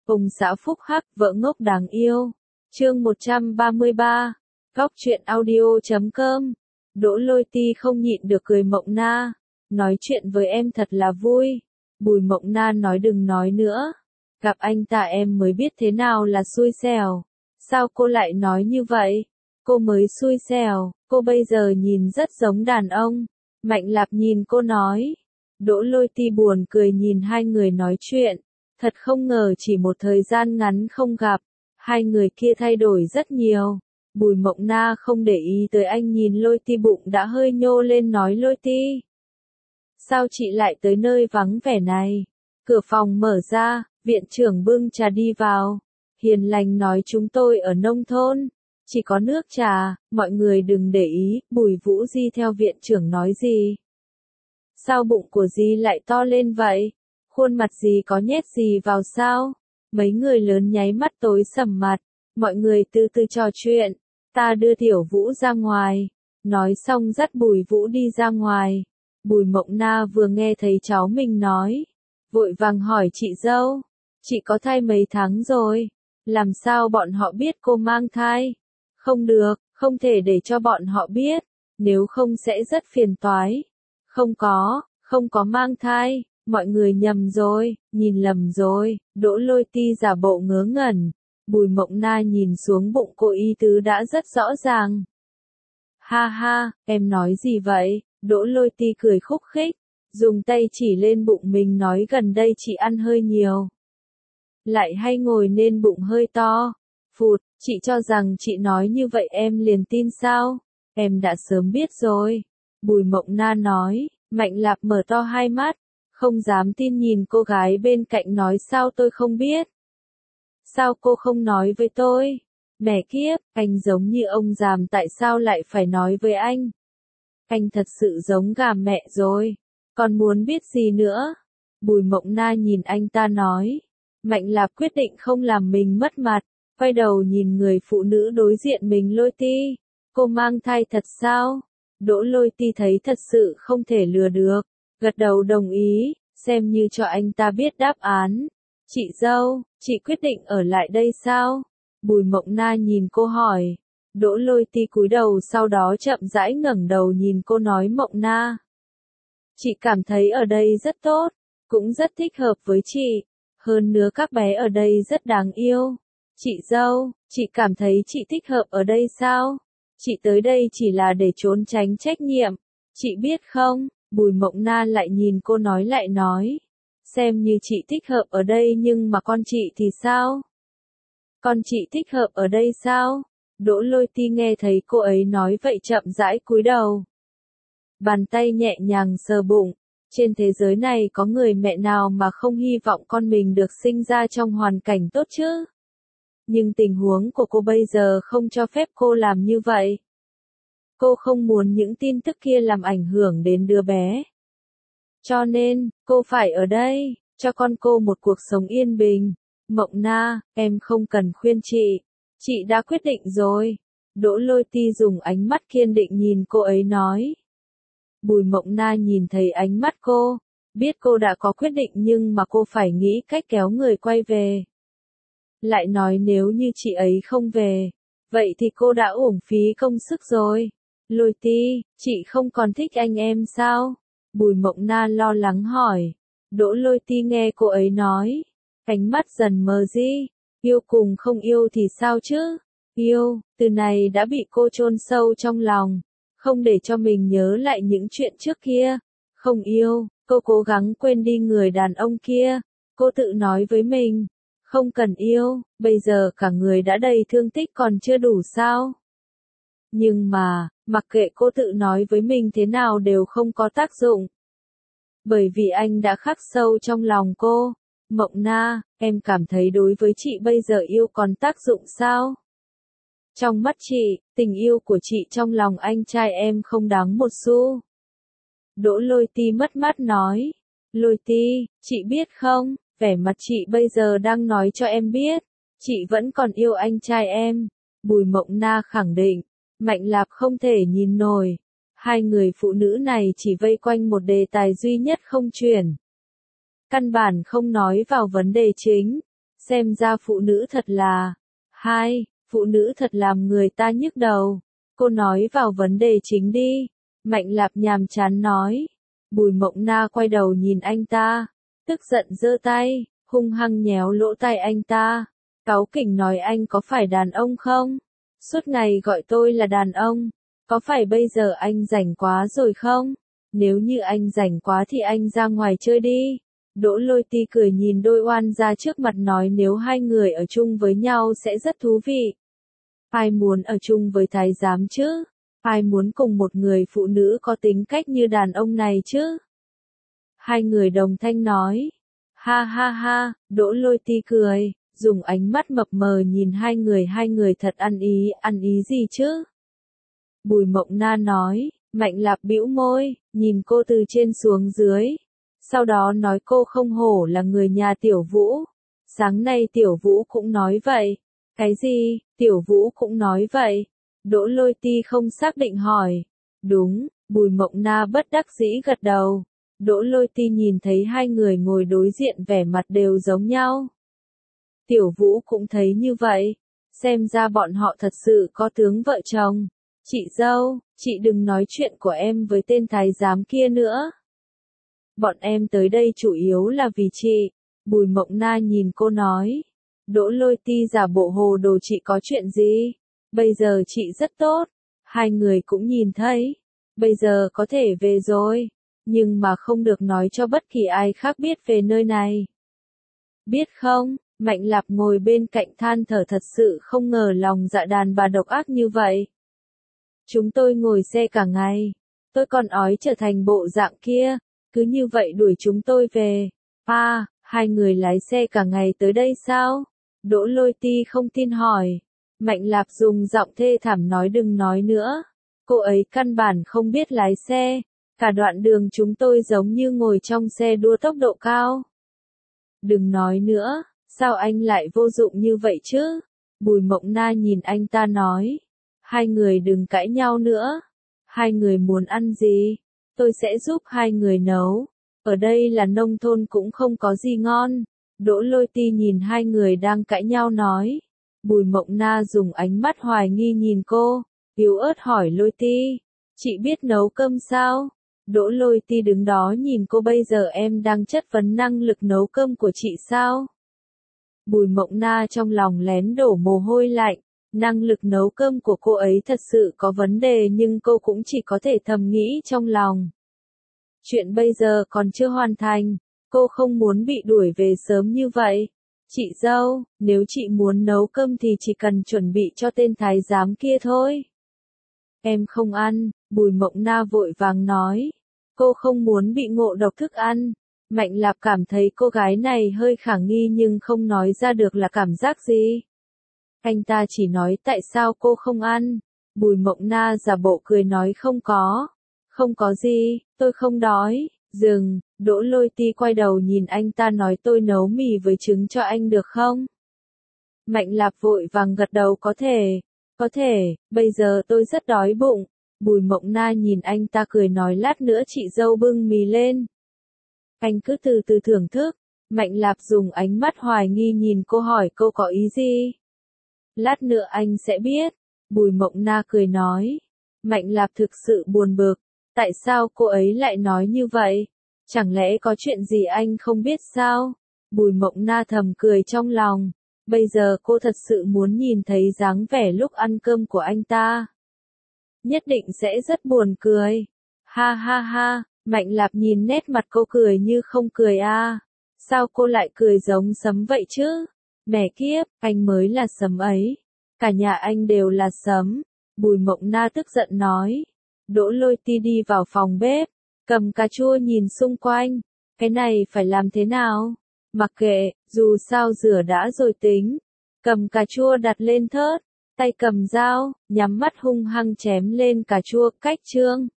Ông xã phúc hắc, vợ ngốc đáng yêu. Chương 133. Góc truyện audio.com. Đỗ Lôi Ti không nhịn được cười. Mộng Na, nói chuyện với em thật là vui. Bùi Mộng Na nói đừng nói nữa. Gặp anh ta em mới biết thế nào là xui xẻo. Sao cô lại nói như vậy? Cô mới xui xẻo, cô bây giờ nhìn rất giống đàn ông. Mạnh Lạp nhìn cô nói. Đỗ Lôi Ti buồn cười nhìn hai người nói chuyện. Thật không ngờ chỉ một thời gian ngắn không gặp, hai người kia thay đổi rất nhiều. Bùi Mộng Na không để ý tới anh, nhìn Lôi Ti bụng đã hơi nhô lên nói Lôi Ti, sao chị lại tới nơi vắng vẻ này? Cửa phòng mở ra, viện trưởng bưng trà đi vào. Hiền lành nói chúng tôi ở nông thôn, chỉ có nước trà, mọi người đừng để ý. Bùi Vũ Di theo viện trưởng nói gì? Sao bụng của Di lại to lên vậy? Khuôn mặt gì có nhét gì vào sao? Mấy người lớn nháy mắt tối sầm mặt. Mọi người từ từ trò chuyện. Ta đưa Tiểu Vũ ra ngoài. Nói xong dắt Bùi Vũ đi ra ngoài. Bùi Mộng Na vừa nghe thấy cháu mình nói, vội vàng hỏi chị dâu. Chị có thai mấy tháng rồi? Làm sao bọn họ biết cô mang thai? Không được, không thể để cho bọn họ biết. Nếu không sẽ rất phiền toái. Không có mang thai. Mọi người nhầm rồi, nhìn lầm rồi. Đỗ Lôi Ti giả bộ ngớ ngẩn. Bùi Mộng Na nhìn xuống bụng cô, ý tứ đã rất rõ ràng. Ha ha, em nói gì vậy? Đỗ Lôi Ti cười khúc khích, dùng tay chỉ lên bụng mình nói gần đây chị ăn hơi nhiều. Lại hay ngồi nên bụng hơi to. Phụt, chị cho rằng chị nói như vậy em liền tin sao? Em đã sớm biết rồi. Bùi Mộng Na nói. Mạnh Lạp mở to hai mắt, không dám tin nhìn cô gái bên cạnh nói sao tôi không biết? Sao cô không nói với tôi? Mẹ kiếp, anh giống như ông giàm, tại sao lại phải nói với anh? Anh thật sự giống gà mẹ rồi. Còn muốn biết gì nữa? Bùi Mộng Na nhìn anh ta nói. Mạnh Lạp quyết định không làm mình mất mặt, quay đầu nhìn người phụ nữ đối diện mình. Lôi Ti, cô mang thai thật sao? Đỗ Lôi Ti thấy thật sự không thể lừa được, gật đầu đồng ý, xem như cho anh ta biết đáp án. Chị dâu, chị quyết định ở lại đây sao? Bùi Mộng Na nhìn cô hỏi. Đỗ Lôi Ti cúi đầu, sau đó chậm rãi ngẩng đầu nhìn cô nói Mộng Na, chị cảm thấy ở đây rất tốt, cũng rất thích hợp với chị. Hơn nữa các bé ở đây rất đáng yêu. Chị dâu, chị cảm thấy chị thích hợp ở đây sao? Chị tới đây chỉ là để trốn tránh trách nhiệm. Chị biết không? Bùi Mộng Na lại nhìn cô lại nói. Xem như chị thích hợp ở đây nhưng mà con chị thì sao? Con chị thích hợp ở đây sao? Đỗ Lôi Ti nghe thấy cô ấy nói vậy chậm rãi cúi đầu. Bàn tay nhẹ nhàng sờ bụng. Trên thế giới này có người mẹ nào mà không hy vọng con mình được sinh ra trong hoàn cảnh tốt chứ? Nhưng tình huống của cô bây giờ không cho phép cô làm như vậy. Cô không muốn những tin tức kia làm ảnh hưởng đến đứa bé. Cho nên, cô phải ở đây, cho con cô một cuộc sống yên bình. Mộng Na, em không cần khuyên chị đã quyết định rồi. Đỗ Lôi Ti dùng ánh mắt kiên định nhìn cô ấy nói. Bùi Mộng Na nhìn thấy ánh mắt cô, biết cô đã có quyết định nhưng mà cô phải nghĩ cách kéo người quay về. Lại nói nếu như chị ấy không về, vậy thì cô đã uổng phí công sức rồi. Lôi Ti, chị không còn thích anh em sao? Bùi Mộng Na lo lắng hỏi. Đỗ Lôi Ti nghe cô ấy nói, ánh mắt dần mờ đi. Yêu cùng không yêu thì sao chứ? Yêu, từ này đã bị cô chôn sâu trong lòng, không để cho mình nhớ lại những chuyện trước kia. Không yêu, cô cố gắng quên đi người đàn ông kia. Cô tự nói với mình, không cần yêu, bây giờ cả người đã đầy thương tích còn chưa đủ sao? Nhưng mà, mặc kệ cô tự nói với mình thế nào đều không có tác dụng. Bởi vì anh đã khắc sâu trong lòng cô. Mộng Na, em cảm thấy đối với chị bây giờ yêu còn tác dụng sao? Trong mắt chị, tình yêu của chị trong lòng anh trai em không đáng một xu. Đỗ Lôi Ti mất mát nói. Lôi Ti, chị biết không, vẻ mặt chị bây giờ đang nói cho em biết, chị vẫn còn yêu anh trai em. Bùi Mộng Na khẳng định. Mạnh Lạp không thể nhìn nổi. Hai người phụ nữ này chỉ vây quanh một đề tài duy nhất không chuyển. Căn bản không nói vào vấn đề chính. Xem ra phụ nữ thật là, phụ nữ thật làm người ta nhức đầu. Cô nói vào vấn đề chính đi. Mạnh Lạp nhàm chán nói. Bùi Mộng Na quay đầu nhìn anh ta, tức giận giơ tay, hung hăng nhéo lỗ tai anh ta. Cáu kỉnh nói anh có phải đàn ông không? Suốt ngày gọi tôi là đàn ông. Có phải bây giờ anh rảnh quá rồi không? Nếu như anh rảnh quá thì anh ra ngoài chơi đi. Đỗ Lôi Ti cười nhìn đôi oan gia trước mặt nói nếu hai người ở chung với nhau sẽ rất thú vị. Ai muốn ở chung với thái giám chứ? Ai muốn cùng một người phụ nữ có tính cách như đàn ông này chứ? Hai người đồng thanh nói. Ha ha ha, Đỗ Lôi Ti cười, dùng ánh mắt mập mờ nhìn hai người thật ăn ý gì chứ? Bùi Mộng Na nói, Mạnh Lạp bĩu môi, nhìn cô từ trên xuống dưới. Sau đó nói cô không hổ là người nhà Tiểu Vũ. Sáng nay Tiểu Vũ cũng nói vậy. Cái gì, Tiểu Vũ cũng nói vậy? Đỗ Lôi Ti không xác định hỏi. Đúng, Bùi Mộng Na bất đắc dĩ gật đầu. Đỗ Lôi Ti nhìn thấy hai người ngồi đối diện vẻ mặt đều giống nhau. Tiểu Vũ cũng thấy như vậy. Xem ra bọn họ thật sự có tướng vợ chồng. Chị dâu, chị đừng nói chuyện của em với tên thái giám kia nữa. Bọn em tới đây chủ yếu là vì chị. Bùi Mộng Na nhìn cô nói. Đỗ Lôi Ti giả bộ hồ đồ chị có chuyện gì? Bây giờ chị rất tốt. Hai người cũng nhìn thấy. Bây giờ có thể về rồi. Nhưng mà không được nói cho bất kỳ ai khác biết về nơi này. Biết không, Mạnh Lạp ngồi bên cạnh than thở thật sự không ngờ lòng dạ đàn bà độc ác như vậy. Chúng tôi ngồi xe cả ngày. Tôi còn ói trở thành bộ dạng kia. Cứ như vậy đuổi chúng tôi về. Hai người lái xe cả ngày tới đây sao? Đỗ Lôi Ti không tin hỏi. Mạnh Lạp dùng giọng thê thảm nói đừng nói nữa. Cô ấy căn bản không biết lái xe. Cả đoạn đường chúng tôi giống như ngồi trong xe đua tốc độ cao. Đừng nói nữa, sao anh lại vô dụng như vậy chứ? Bùi Mộng Na nhìn anh ta nói. Hai người đừng cãi nhau nữa. Hai người muốn ăn gì? Tôi sẽ giúp hai người nấu. Ở đây là nông thôn cũng không có gì ngon. Đỗ Lôi Ti nhìn hai người đang cãi nhau nói. Bùi Mộng Na dùng ánh mắt hoài nghi nhìn cô, yếu ớt hỏi Lôi Ti. Chị biết nấu cơm sao? Đỗ Lôi Ti đứng đó nhìn cô bây giờ em đang chất vấn năng lực nấu cơm của chị sao? Bùi Mộng Na trong lòng lén đổ mồ hôi lạnh. Năng lực nấu cơm của cô ấy thật sự có vấn đề nhưng cô cũng chỉ có thể thầm nghĩ trong lòng. Chuyện bây giờ còn chưa hoàn thành, cô không muốn bị đuổi về sớm như vậy. Chị dâu, nếu chị muốn nấu cơm thì chỉ cần chuẩn bị cho tên thái giám kia thôi. Em không ăn, Bùi Mộng Na vội vàng nói. Cô không muốn bị ngộ độc thức ăn. Mạnh Lạp cảm thấy cô gái này hơi khả nghi nhưng không nói ra được là cảm giác gì. Anh ta chỉ nói tại sao cô không ăn. Bùi Mộng Na giả bộ cười nói không có. Không có gì, tôi không đói. Dừng, Đỗ Lôi Ti quay đầu nhìn anh ta nói tôi nấu mì với trứng cho anh được không? Mạnh Lạp vội vàng gật đầu có thể, bây giờ tôi rất đói bụng. Bùi Mộng Na nhìn anh ta cười nói lát nữa chị dâu bưng mì lên. Anh cứ từ từ thưởng thức. Mạnh Lạp dùng ánh mắt hoài nghi nhìn cô hỏi cô có ý gì? Lát nữa anh sẽ biết. Bùi Mộng Na cười nói. Mạnh Lạp thực sự buồn bực. Tại sao cô ấy lại nói như vậy? Chẳng lẽ có chuyện gì anh không biết sao? Bùi Mộng Na thầm cười trong lòng. Bây giờ cô thật sự muốn nhìn thấy dáng vẻ lúc ăn cơm của anh ta. Nhất định sẽ rất buồn cười. Ha ha ha, Mạnh Lạp nhìn nét mặt cô cười như không cười à. Sao cô lại cười giống sấm vậy chứ? Mẹ kiếp, anh mới là sấm ấy. Cả nhà anh đều là sấm. Bùi Mộng Na tức giận nói. Đỗ Lôi Ti đi vào phòng bếp, cầm cà chua nhìn xung quanh. Cái này phải làm thế nào? Mặc kệ, dù sao rửa đã rồi tính. Cầm cà chua đặt lên thớt, tay cầm dao, nhắm mắt hung hăng chém lên cà chua cách chương.